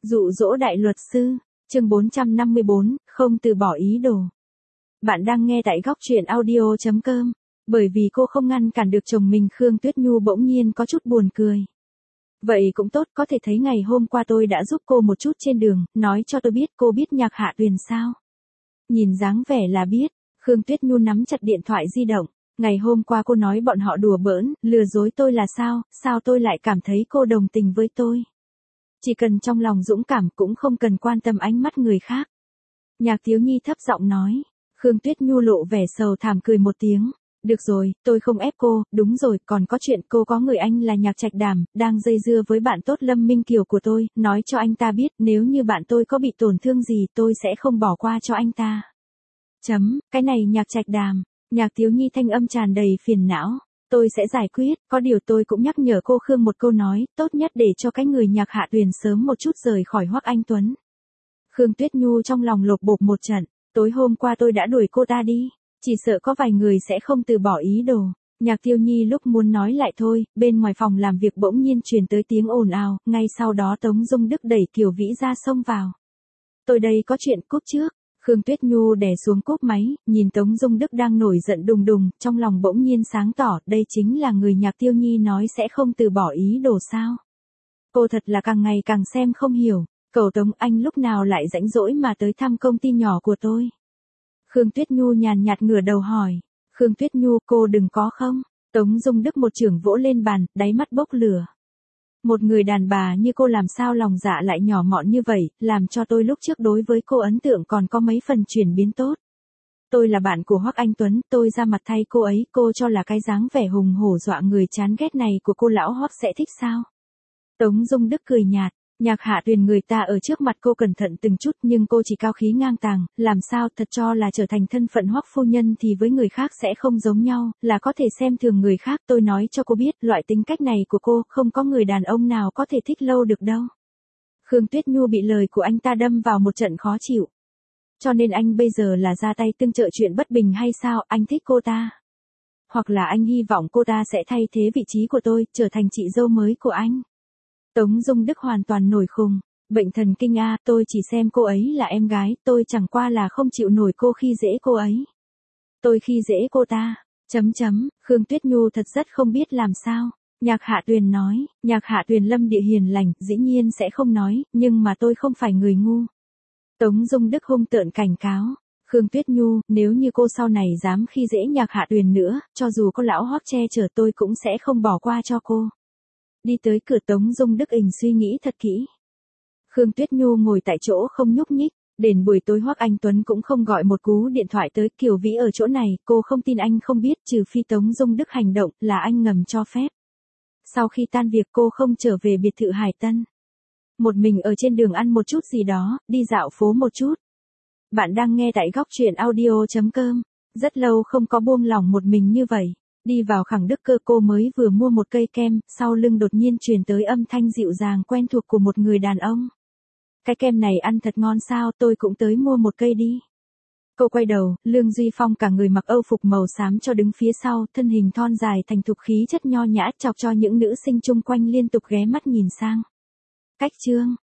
Dụ dỗ đại luật sư, chương 454, không từ bỏ ý đồ. Bạn đang nghe tại góc truyện audio.com. Bởi vì cô không ngăn cản được chồng mình, Khương Tuyết Nhu bỗng nhiên có chút buồn cười. Vậy cũng tốt, có thể thấy ngày hôm qua tôi đã giúp cô một chút trên đường, nói cho tôi biết cô biết Nhạc Hạ Tuyền sao? Nhìn dáng vẻ là biết. Khương Tuyết Nhu nắm chặt điện thoại di động. Ngày hôm qua cô nói bọn họ đùa bỡn, lừa dối tôi là sao tôi lại cảm thấy cô đồng tình với tôi? Chỉ cần trong lòng dũng cảm cũng không cần quan tâm ánh mắt người khác. Nhạc Tiếu Nhi thấp giọng nói. Khương Tuyết Nhu lộ vẻ sầu thảm cười một tiếng. Được rồi, tôi không ép cô, đúng rồi, còn có chuyện cô có người anh là Nhạc Trạch Đàm, đang dây dưa với bạn tốt Lâm Minh Kiều của tôi, nói cho anh ta biết nếu như bạn tôi có bị tổn thương gì tôi sẽ không bỏ qua cho anh ta. Cái này Nhạc Trạch Đàm, Nhạc Tiếu Nhi thanh âm tràn đầy phiền não. Tôi sẽ giải quyết, có điều tôi cũng nhắc nhở cô Khương một câu nói, tốt nhất để cho cái người Nhạc Hạ Tuyền sớm một chút rời khỏi Hoắc Anh Tuấn. Khương Tuyết Nhu trong lòng lột bột một trận, tối hôm qua tôi đã đuổi cô ta đi, chỉ sợ có vài người sẽ không từ bỏ ý đồ. Nhạc Tiêu Nhi lúc muốn nói lại thôi, bên ngoài phòng làm việc bỗng nhiên truyền tới tiếng ồn ào, ngay sau đó Tống Dung Đức đẩy Kiều Vĩ ra xông vào. Tôi đây có chuyện, cúp trước. Khương Tuyết Nhu đè xuống cúp máy, nhìn Tống Dung Đức đang nổi giận đùng đùng, trong lòng bỗng nhiên sáng tỏ, đây chính là người Nhạc Tiêu Nhi nói sẽ không từ bỏ ý đồ sao. Cô thật là càng ngày càng xem không hiểu, cậu Tống anh lúc nào lại rảnh rỗi mà tới thăm công ty nhỏ của tôi. Khương Tuyết Nhu nhàn nhạt ngửa đầu hỏi. Khương Tuyết Nhu, cô đừng có không? Tống Dung Đức một chưởng vỗ lên bàn, đáy mắt bốc lửa. Một người đàn bà như cô làm sao lòng dạ lại nhỏ mọn như vậy, làm cho tôi lúc trước đối với cô ấn tượng còn có mấy phần chuyển biến tốt. Tôi là bạn của Hoắc Anh Tuấn, tôi ra mặt thay cô ấy, cô cho là cái dáng vẻ hùng hổ dọa người chán ghét này của cô lão Hoắc sẽ thích sao? Tống Dung Đức cười nhạt. Nhạc Hạ Tuyền người ta ở trước mặt cô cẩn thận từng chút nhưng cô chỉ cao khí ngang tàng, làm sao thật cho là trở thành thân phận Hoắc phu nhân thì với người khác sẽ không giống nhau, là có thể xem thường người khác. Tôi nói cho cô biết, loại tính cách này của cô không có người đàn ông nào có thể thích lâu được đâu. Khương Tuyết Nhu bị lời của anh ta đâm vào một trận khó chịu. Cho nên anh bây giờ là ra tay tương trợ chuyện bất bình hay sao? Anh thích cô ta? Hoặc là anh hy vọng cô ta sẽ thay thế vị trí của tôi, trở thành chị dâu mới của anh? Tống Dung Đức hoàn toàn nổi khùng, bệnh thần kinh a, tôi chỉ xem cô ấy là em gái, tôi chẳng qua là không chịu nổi cô khi dễ cô ấy. Tôi khi dễ cô ta, Khương Tuyết Nhu thật rất không biết làm sao. Nhạc Hạ Tuyền nói, Nhạc Hạ Tuyền lâm địa hiền lành, dĩ nhiên sẽ không nói, nhưng mà tôi không phải người ngu. Tống Dung Đức hung tợn cảnh cáo. Khương Tuyết Nhu, nếu như cô sau này dám khi dễ Nhạc Hạ Tuyền nữa, cho dù có lão Hoắc che chở tôi cũng sẽ không bỏ qua cho cô. Đi tới cửa, Tống Dung Đức suy nghĩ thật kỹ. Khương Tuyết Nhu ngồi tại chỗ không nhúc nhích, đến buổi tối Hoắc Anh Tuấn cũng không gọi một cú điện thoại tới. Kiều Vĩ ở chỗ này, cô không tin anh không biết, trừ phi Tống Dung Đức hành động là anh ngầm cho phép. Sau khi tan việc cô không trở về biệt thự Hải Tân. Một mình ở trên đường ăn một chút gì đó, đi dạo phố một chút. Bạn đang nghe tại góc truyện audio.com. Rất lâu không có buông lỏng một mình như vậy. Đi vào Khẳng Đức Cơ, cô mới vừa mua một cây kem, sau lưng đột nhiên truyền tới âm thanh dịu dàng quen thuộc của một người đàn ông. Cái kem này ăn thật ngon sao, tôi cũng tới mua một cây đi. Cô quay đầu, Lương Duy Phong cả người mặc âu phục màu xám cho đứng phía sau, thân hình thon dài thành thục khí chất nho nhã, chọc cho những nữ sinh chung quanh liên tục ghé mắt nhìn sang. Cách chương,